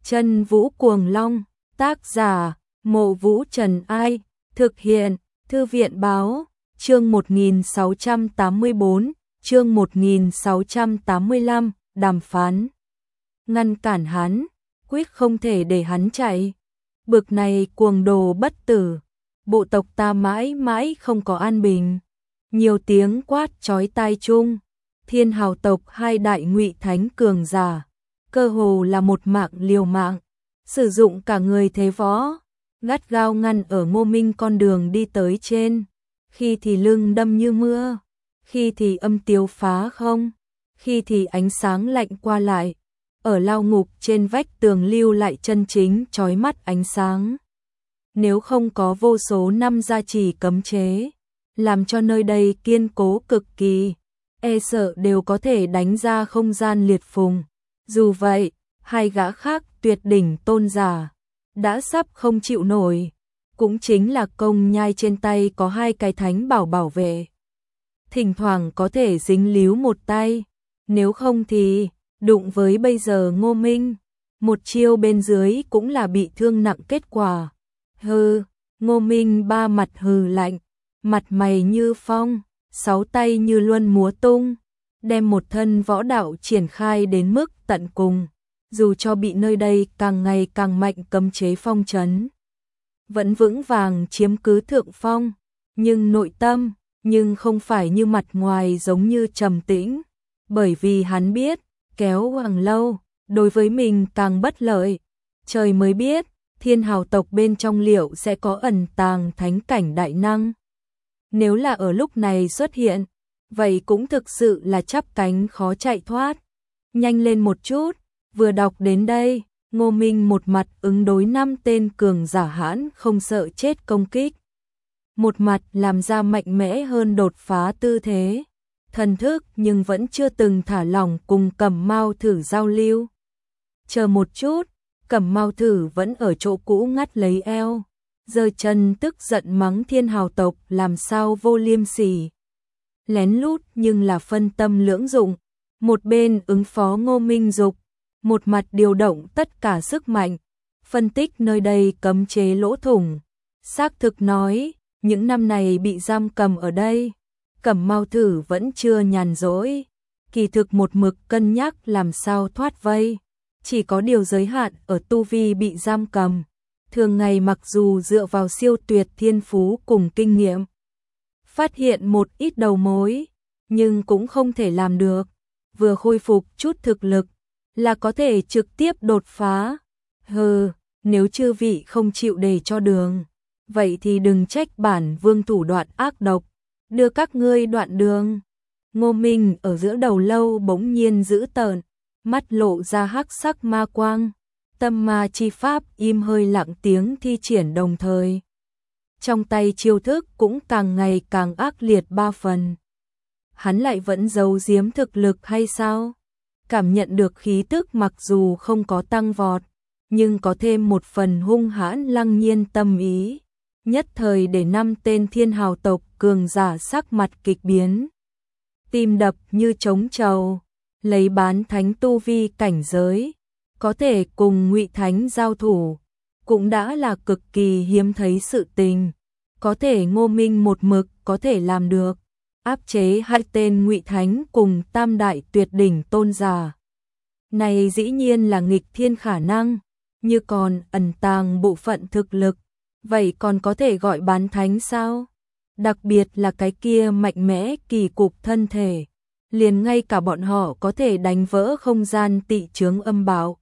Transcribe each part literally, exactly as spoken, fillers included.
Chân Vũ Cuồng Long, tác giả, Mộ Vũ Trần Ai, thực hiện, Thư viện báo, chương một nghìn sáu trăm tám mươi bốn, chương một nghìn sáu trăm tám mươi lăm, đàm phán. Ngăn cản hắn, quyết không thể để hắn chạy. Bực này cuồng đồ bất tử, bộ tộc ta mãi mãi không có an bình. Nhiều tiếng quát chói tai chung, Thiên Hào tộc hai đại ngụy thánh cường giả, cơ hồ là một mạng liều mạng, sử dụng cả người thế võ, gắt gao ngăn ở Ngô Minh con đường đi tới trên, khi thì lưng đâm như mưa, khi thì âm tiếu phá không, khi thì ánh sáng lạnh qua lại, ở lao ngục trên vách tường lưu lại chân chính chói mắt ánh sáng. Nếu không có vô số năm gia trì cấm chế, làm cho nơi đây kiên cố cực kỳ, e sợ đều có thể đánh ra không gian liệt phùng. Dù vậy, hai gã khác tuyệt đỉnh tôn giả đã sắp không chịu nổi, cũng chính là Công Nhai trên tay có hai cái thánh bảo bảo vệ, thỉnh thoảng có thể dính líu một tay, nếu không thì đụng với bây giờ Ngô Minh, một chiêu bên dưới cũng là bị thương nặng kết quả. Hừ, Ngô Minh ba mặt hừ lạnh, mặt mày như phong, sáu tay như luân múa tung, đem một thân võ đạo triển khai đến mức tận cùng, dù cho bị nơi đây càng ngày càng mạnh cấm chế phong trấn, vẫn vững vàng chiếm cứ thượng phong, nhưng nội tâm, nhưng không phải như mặt ngoài giống như trầm tĩnh, bởi vì hắn biết, kéo càng lâu, đối với mình càng bất lợi. Trời mới biết, Thiên Hào tộc bên trong liệu sẽ có ẩn tàng thánh cảnh đại năng. Nếu là ở lúc này xuất hiện, vậy cũng thực sự là chắp cánh khó chạy thoát. Nhanh lên một chút, vừa đọc đến đây, Ngô Minh một mặt ứng đối năm tên cường giả hãn không sợ chết công kích. Một mặt làm ra mạnh mẽ hơn đột phá tư thế. Thần thức nhưng vẫn chưa từng thả lỏng cùng Cẩm Mao Thử giao lưu. Chờ một chút, Cẩm Mao Thử vẫn ở chỗ cũ ngắt lấy eo, giơ chân tức giận mắng Thiên Hào tộc làm sao vô liêm sỉ. Lén lút nhưng là phân tâm lưỡng dụng, một bên ứng phó Ngô Minh dục, một mặt điều động tất cả sức mạnh, phân tích nơi đây cấm chế lỗ thủng. Xác thực nói, những năm này bị giam cầm ở đây, Cẩm Mao Thử vẫn chưa nhàn rỗi, kỳ thực một mực cân nhắc làm sao thoát vây, chỉ có điều giới hạn ở tu vi bị giam cầm. Thường ngày mặc dù dựa vào siêu tuyệt thiên phú cùng kinh nghiệm, phát hiện một ít đầu mối, nhưng cũng không thể làm được. Vừa khôi phục chút thực lực, là có thể trực tiếp đột phá. Hừ, nếu chư vị không chịu để cho đường, vậy thì đừng trách bản vương thủ đoạn ác độc, đưa các ngươi đoạn đường. Ngô Minh ở giữa đầu lâu bỗng nhiên dữ tợn, mắt lộ ra hắc sắc ma quang. Tâm ma chi pháp im hơi lặng tiếng thi triển đồng thời. Trong tay chiêu thức cũng càng ngày càng ác liệt ba phần. Hắn lại vẫn giấu giếm thực lực hay sao? Cảm nhận được khí tức mặc dù không có tăng vọt, nhưng có thêm một phần hung hãn lăng nhiên tâm ý. Nhất thời để năm tên Thiên Hào tộc cường giả sắc mặt kịch biến. Tim đập như trống trầu, lấy bán thánh tu vi cảnh giới, có thể cùng ngụy thánh giao thủ, cũng đã là cực kỳ hiếm thấy sự tình. Có thể Ngô Minh một mực có thể làm được, áp chế hai tên ngụy thánh cùng tam đại tuyệt đỉnh tôn giả. Này dĩ nhiên là nghịch thiên khả năng, như còn ẩn tàng bộ phận thực lực, vậy còn có thể gọi bán thánh sao? Đặc biệt là cái kia mạnh mẽ kỳ cục thân thể, liền ngay cả bọn họ có thể đánh vỡ không gian tị chướng âm bạo,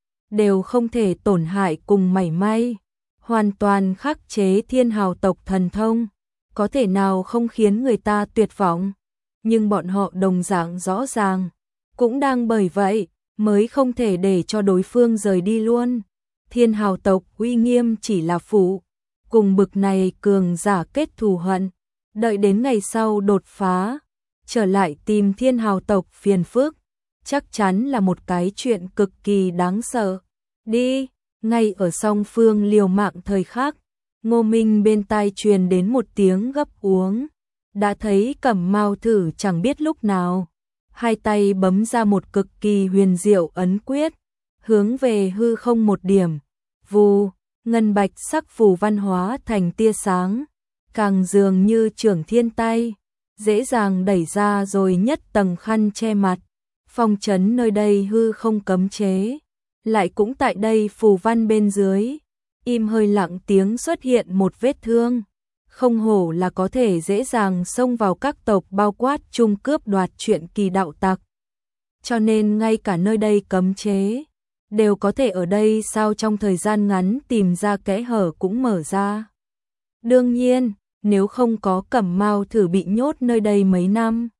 đều không thể tổn hại cùng mảy may, hoàn toàn khắc chế Thiên Hào tộc thần thông, có thể nào không khiến người ta tuyệt vọng, nhưng bọn họ đồng dạng rõ ràng, cũng đang bởi vậy mới không thể để cho đối phương rời đi luôn. Thiên Hào tộc uy nghiêm chỉ là phụ, cùng bực này cường giả kết thù hận, đợi đến ngày sau đột phá, trở lại tìm Thiên Hào tộc phiền phức, chắc chắn là một cái chuyện cực kỳ đáng sợ. Đi, ngay ở song phương liều mạng thời khắc, Ngô Minh bên tai truyền đến một tiếng gấp uống, đã thấy Cẩm Mao Thử chẳng biết lúc nào, hai tay bấm ra một cực kỳ huyền diệu ấn quyết, hướng về hư không một điểm, vù, ngân bạch sắc phù văn hóa thành tia sáng, càng dường như trưởng thiên tay, dễ dàng đẩy ra rồi nhất tầng khăn che mặt, phong trấn nơi đây hư không cấm chế, lại cũng tại đây phù văn bên dưới, im hơi lặng tiếng xuất hiện một vết thương, không hổ là có thể dễ dàng xông vào các tộc bao quát chung cướp đoạt chuyện kỳ đạo tặc. Cho nên ngay cả nơi đây cấm chế, đều có thể ở đây sao trong thời gian ngắn tìm ra kẽ hở cũng mở ra. Đương nhiên, nếu không có Cẩm Mao Thử bị nhốt nơi đây mấy năm,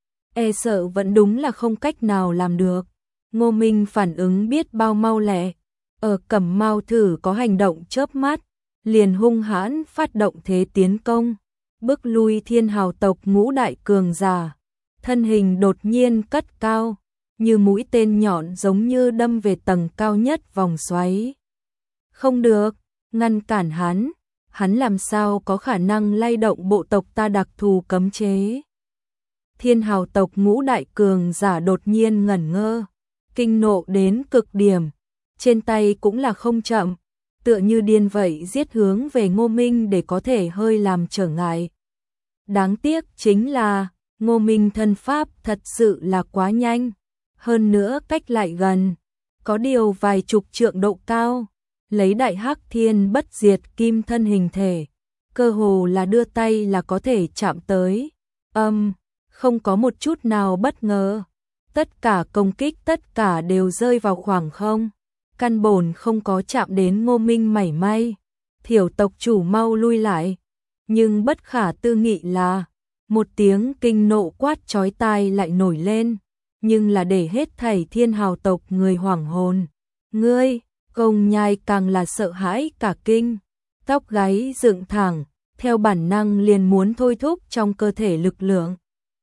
e sợ vẫn đúng là không cách nào làm được. Ngô Minh phản ứng biết bao mau lẹ, ở Cẩm Mao Thử có hành động chớp mắt, liền hung hãn phát động thế tiến công, bước lui Thiên Hào tộc ngũ đại cường giả, thân hình đột nhiên cất cao, như mũi tên nhọn giống như đâm về tầng cao nhất vòng xoáy. Không được, ngăn cản hắn, hắn làm sao có khả năng lay động bộ tộc ta đặc thù cấm chế. Thiên Hào tộc ngũ đại cường giả đột nhiên ngẩn ngơ, kinh nộ đến cực điểm, trên tay cũng là không chậm, tựa như điên vậy giết hướng về Ngô Minh để có thể hơi làm trở ngại. Đáng tiếc chính là, Ngô Minh thân pháp thật sự là quá nhanh, hơn nữa cách lại gần, có điều vài chục trượng độ cao, lấy đại hắc thiên bất diệt kim thân hình thể, cơ hồ là đưa tay là có thể chạm tới, âm, um, không có một chút nào bất ngờ, tất cả công kích tất cả đều rơi vào khoảng không, căn bổn không có chạm đến Ngô Minh mảy may, Thiểu tộc chủ mau lui lại, nhưng bất khả tư nghị là, một tiếng kinh nộ quát chói tai lại nổi lên, nhưng là để hết thảy Thiên Hào tộc người hoảng hồn. Ngươi, Gồng Nhai càng là sợ hãi cả kinh, tóc gáy dựng thẳng, theo bản năng liền muốn thôi thúc trong cơ thể lực lượng.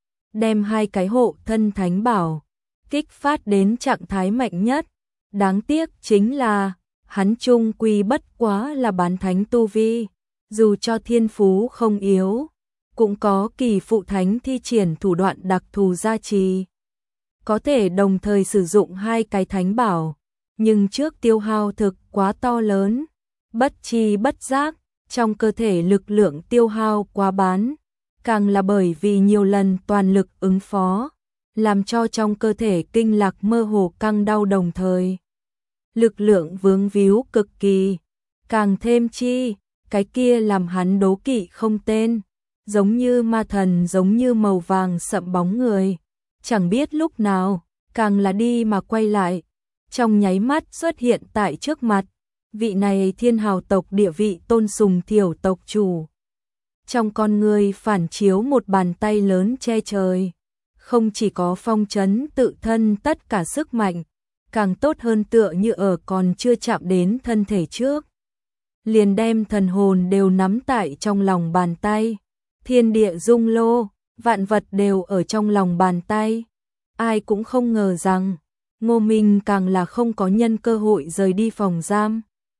Đem hai cái hộ thân thánh bảo, kích phát đến trạng thái mạnh nhất. Đáng tiếc chính là, hắn chung quy bất quá là bán thánh tu vi, dù cho thiên phú không yếu, cũng có kỳ phụ thánh thi triển thủ đoạn đặc thù gia trì. Có thể đồng thời sử dụng hai cái thánh bảo, nhưng trước tiêu hao thực quá to lớn, bất chi bất giác, trong cơ thể lực lượng tiêu hao quá bán, càng là bởi vì nhiều lần toàn lực ứng phó, làm cho trong cơ thể kinh lạc mơ hồ căng đau đồng thời. Lực lượng vướng víu cực kỳ, càng thêm chi, cái kia làm hắn đố kỵ không tên, giống như ma thần giống như màu vàng sậm bóng người, chẳng biết lúc nào, càng là đi mà quay lại, trong nháy mắt xuất hiện tại trước mặt, vị này Thiên Hào tộc địa vị tôn sùng Thiểu tộc chủ. Trong con người phản chiếu một bàn tay lớn che trời, không chỉ có phong trấn tự thân tất cả sức mạnh, càng tốt hơn tựa như ở còn chưa chạm đến thân thể trước. Liền đem thần hồn đều nắm tại trong lòng bàn tay, thiên địa dung lô, vạn vật đều ở trong lòng bàn tay. Ai cũng không ngờ rằng, Ngô Minh càng là không có nhân cơ hội rời đi phòng giam,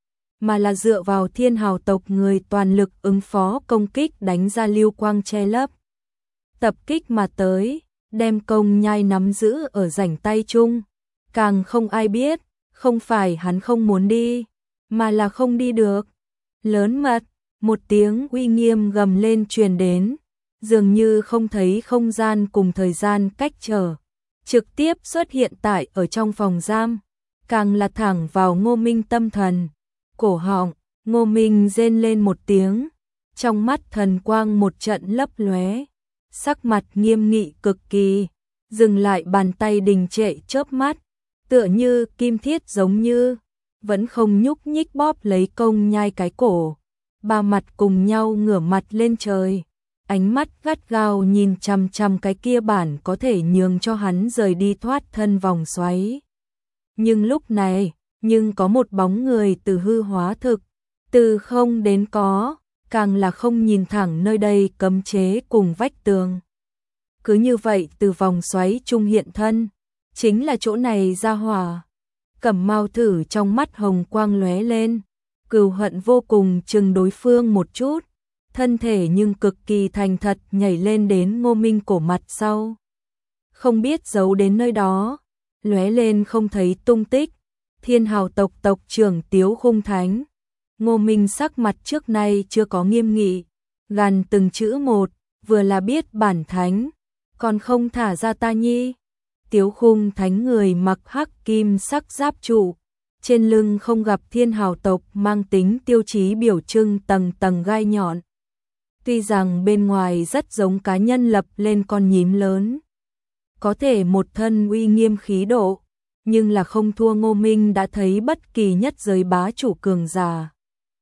mà là dựa vào Thiên Hào tộc người toàn lực ứng phó công kích đánh ra lưu quang che lấp. Tập kích mà tới, đem Công Nhai nắm giữ ở rảnh tay chung, càng không ai biết, không phải hắn không muốn đi, mà là không đi được. Lớn mật, một tiếng uy nghiêm gầm lên truyền đến, dường như không thấy không gian cùng thời gian cách trở, trực tiếp xuất hiện tại ở trong phòng giam, càng là thẳng vào Ngô Minh tâm thần. Cổ họng, Ngô Minh rên lên một tiếng, trong mắt thần quang một trận lấp lóe, sắc mặt nghiêm nghị cực kỳ, dừng lại bàn tay đình trệ chớp mắt, tựa như kim thiết giống như, vẫn không nhúc nhích bóp lấy Công Nhai cái cổ, ba mặt cùng nhau ngửa mặt lên trời, ánh mắt gắt gao nhìn chằm chằm cái kia bản có thể nhường cho hắn rời đi thoát thân vòng xoáy. Nhưng lúc này, nhưng có một bóng người từ hư hóa thực, từ không đến có, càng là không nhìn thẳng nơi đây cấm chế cùng vách tường. Cứ như vậy từ vòng xoáy trung hiện thân, chính là chỗ này ra hỏa. Cẩm Mao Thử trong mắt hồng quang lóe lên, cừu hận vô cùng chừng đối phương một chút, thân thể nhưng cực kỳ thành thật nhảy lên đến Ngô Minh cổ mặt sau. Không biết giấu đến nơi đó, lóe lên không thấy tung tích, Thiên Hào tộc tộc trưởng Tiếu Khung Thánh. Ngô Minh sắc mặt trước nay chưa có nghiêm nghị, gằn từng chữ một, vừa là biết bản thánh, còn không thả ra ta nhi. Tiếu Khung Thánh người mặc hắc kim sắc giáp trụ, trên lưng không gặp Thiên Hào tộc mang tính tiêu chí biểu trưng tầng tầng gai nhọn. Tuy rằng bên ngoài rất giống cá nhân lập lên con nhím lớn, có thể một thân uy nghiêm khí độ, nhưng là không thua Ngô Minh đã thấy bất kỳ nhất giới bá chủ cường giả.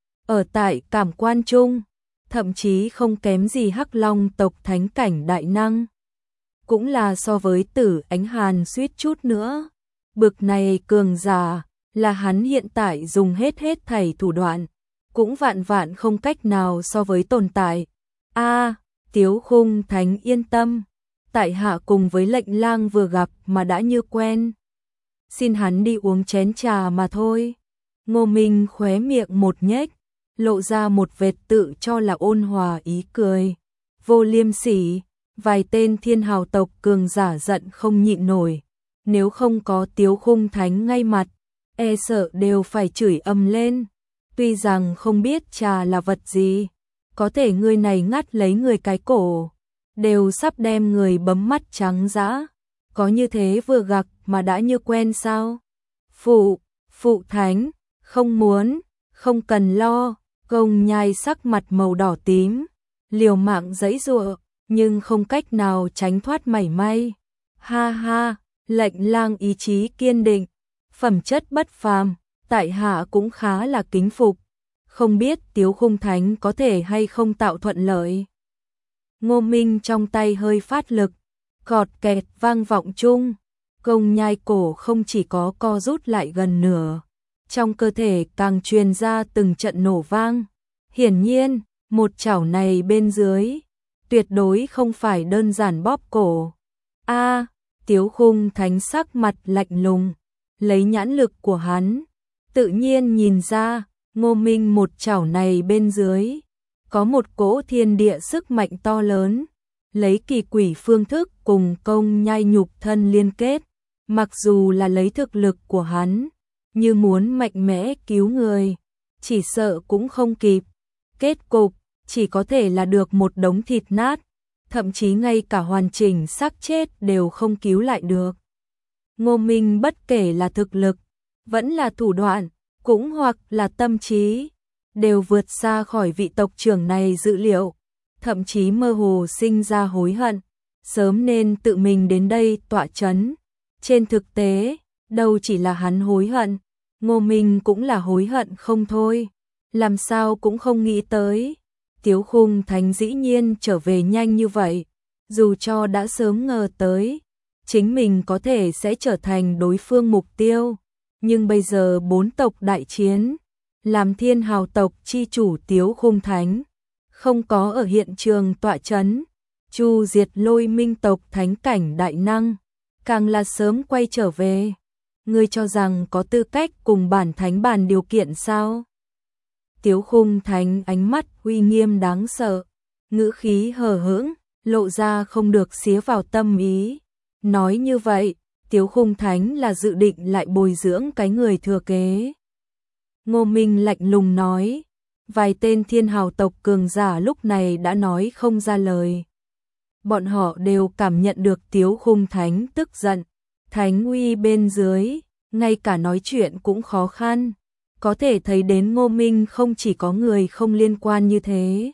Ở tại cảm quan chung, thậm chí không kém gì Hắc Long tộc thánh cảnh đại năng. Cũng là so với Tử Ánh Hàn suýt chút nữa. Bực này cường giả, là hắn hiện tại dùng hết hết thảy thủ đoạn, cũng vạn vạn không cách nào so với tồn tại. A, Tiếu Khung Thánh yên tâm, tại hạ cùng với Lệnh Lang vừa gặp mà đã như quen. Xin hắn đi uống chén trà mà thôi. Ngô Minh khóe miệng một nhếch, lộ ra một vệt tự cho là ôn hòa ý cười. Vô liêm sỉ, vài tên Thiên Hào tộc cường giả giận không nhịn nổi. Nếu không có Tiếu Khung Thánh ngay mặt, e sợ đều phải chửi ầm lên. Tuy rằng không biết trà là vật gì, có thể người này ngắt lấy người cái cổ, đều sắp đem người bấm mắt trắng dã. Có như thế vừa gặp mà đã như quen sao? Phụ, phụ thánh, không muốn, không cần lo. Gông Nhai sắc mặt màu đỏ tím, liều mạng giãy giụa, nhưng không cách nào tránh thoát mảy may. Ha ha, Lệnh Lang ý chí kiên định, phẩm chất bất phàm, tại hạ cũng khá là kính phục. Không biết Tiếu Khung Thánh có thể hay không tạo thuận lợi. Ngô Minh trong tay hơi phát lực, cọt kẹt vang vọng chung. Gông Nhai cổ không chỉ có co rút lại gần nửa, trong cơ thể càng truyền ra từng trận nổ vang. Hiển nhiên, một chảo này bên dưới, tuyệt đối không phải đơn giản bóp cổ. A, Tiếu Khung Thánh sắc mặt lạnh lùng, lấy nhãn lực của hắn, tự nhiên nhìn ra, Ngô Minh một chảo này bên dưới, có một cỗ thiên địa sức mạnh to lớn, lấy kỳ quỷ phương thức cùng Gông Nhai nhục thân liên kết, mặc dù là lấy thực lực của hắn, như muốn mạnh mẽ cứu người, chỉ sợ cũng không kịp. Kết cục, chỉ có thể là được một đống thịt nát, thậm chí ngay cả hoàn chỉnh xác chết đều không cứu lại được. Ngô Minh bất kể là thực lực, vẫn là thủ đoạn, cũng hoặc là tâm trí, đều vượt xa khỏi vị tộc trưởng này dự liệu, thậm chí mơ hồ sinh ra hối hận, sớm nên tự mình đến đây tọa chấn. Trên thực tế, đâu chỉ là hắn hối hận, Ngô Minh cũng là hối hận không thôi, làm sao cũng không nghĩ tới. Tiếu Khung Thánh dĩ nhiên trở về nhanh như vậy, dù cho đã sớm ngờ tới, chính mình có thể sẽ trở thành đối phương mục tiêu, nhưng bây giờ bốn tộc đại chiến, làm Thiên Hào tộc chi chủ Tiếu Khung Thánh, không có ở hiện trường tọa chấn, chu diệt Lôi Minh tộc thánh cảnh đại năng, càng là sớm quay trở về. Ngươi cho rằng có tư cách cùng bản thánh bàn điều kiện sao? Tiếu Khung Thánh ánh mắt uy nghiêm đáng sợ, ngữ khí hờ hững, lộ ra không được xía vào tâm ý. Nói như vậy, Tiếu Khung Thánh là dự định lại bồi dưỡng cái người thừa kế. Ngô Minh lạnh lùng nói, vài tên Thiên Hào tộc cường giả lúc này đã nói không ra lời. Bọn họ đều cảm nhận được Tiếu Khung Thánh tức giận, thánh uy bên dưới, ngay cả nói chuyện cũng khó khăn. Có thể thấy đến Ngô Minh không chỉ có người không liên quan như thế,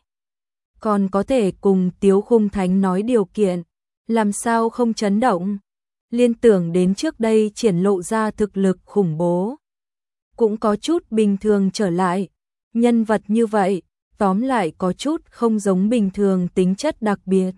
còn có thể cùng Tiếu Khung Thánh nói điều kiện, làm sao không chấn động. Liên tưởng đến trước đây triển lộ ra thực lực khủng bố, cũng có chút bình thường trở lại. Nhân vật như vậy, tóm lại có chút không giống bình thường tính chất đặc biệt.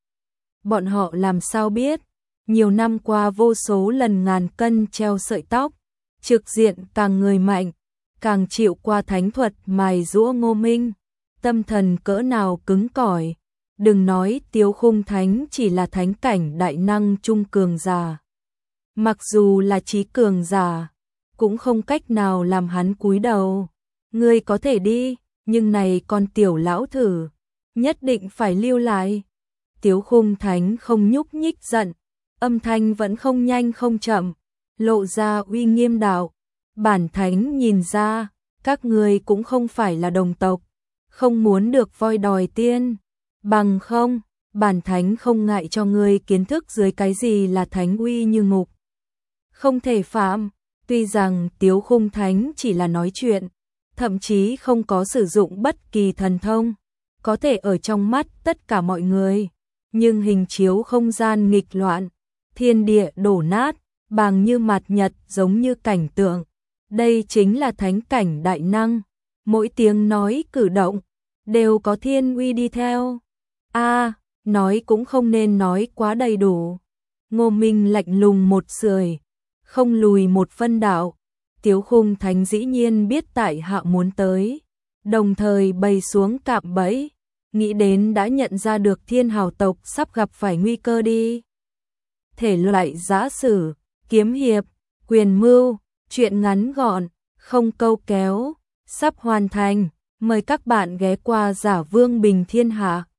Bọn họ làm sao biết, nhiều năm qua vô số lần ngàn cân treo sợi tóc, trực diện càng người mạnh, càng chịu qua thánh thuật mài giũa Ngô Minh, tâm thần cỡ nào cứng cỏi. Đừng nói Tiếu Khung Thánh chỉ là thánh cảnh đại năng trung cường giả, mặc dù là trí cường giả, cũng không cách nào làm hắn cúi đầu. Ngươi có thể đi, nhưng này con tiểu lão thử, nhất định phải lưu lại. Tiếu Khung Thánh không nhúc nhích giận, âm thanh vẫn không nhanh không chậm, lộ ra uy nghiêm đạo. Bản thánh nhìn ra, các ngươi cũng không phải là đồng tộc, không muốn được voi đòi tiên, bằng không, bản thánh không ngại cho ngươi kiến thức dưới cái gì là thánh uy như ngục. Không thể phạm, tuy rằng Tiếu Khung Thánh chỉ là nói chuyện, thậm chí không có sử dụng bất kỳ thần thông, có thể ở trong mắt tất cả mọi người, nhưng hình chiếu không gian nghịch loạn, thiên địa đổ nát, bằng như mặt nhật giống như cảnh tượng. Đây chính là thánh cảnh đại năng, mỗi tiếng nói cử động đều có thiên uy đi theo. A, nói cũng không nên nói quá đầy đủ. Ngô Minh lạnh lùng một sưởi, không lùi một phân đạo. Tiếu Khung Thánh dĩ nhiên biết tại hạ muốn tới, đồng thời bày xuống cạm bẫy, nghĩ đến đã nhận ra được Thiên Hào tộc sắp gặp phải nguy cơ đi. Thể loại giã sử, kiếm hiệp, quyền mưu, chuyện ngắn gọn, không câu kéo, sắp hoàn thành, mời các bạn ghé qua Giả Vương Bình Thiên Hạ.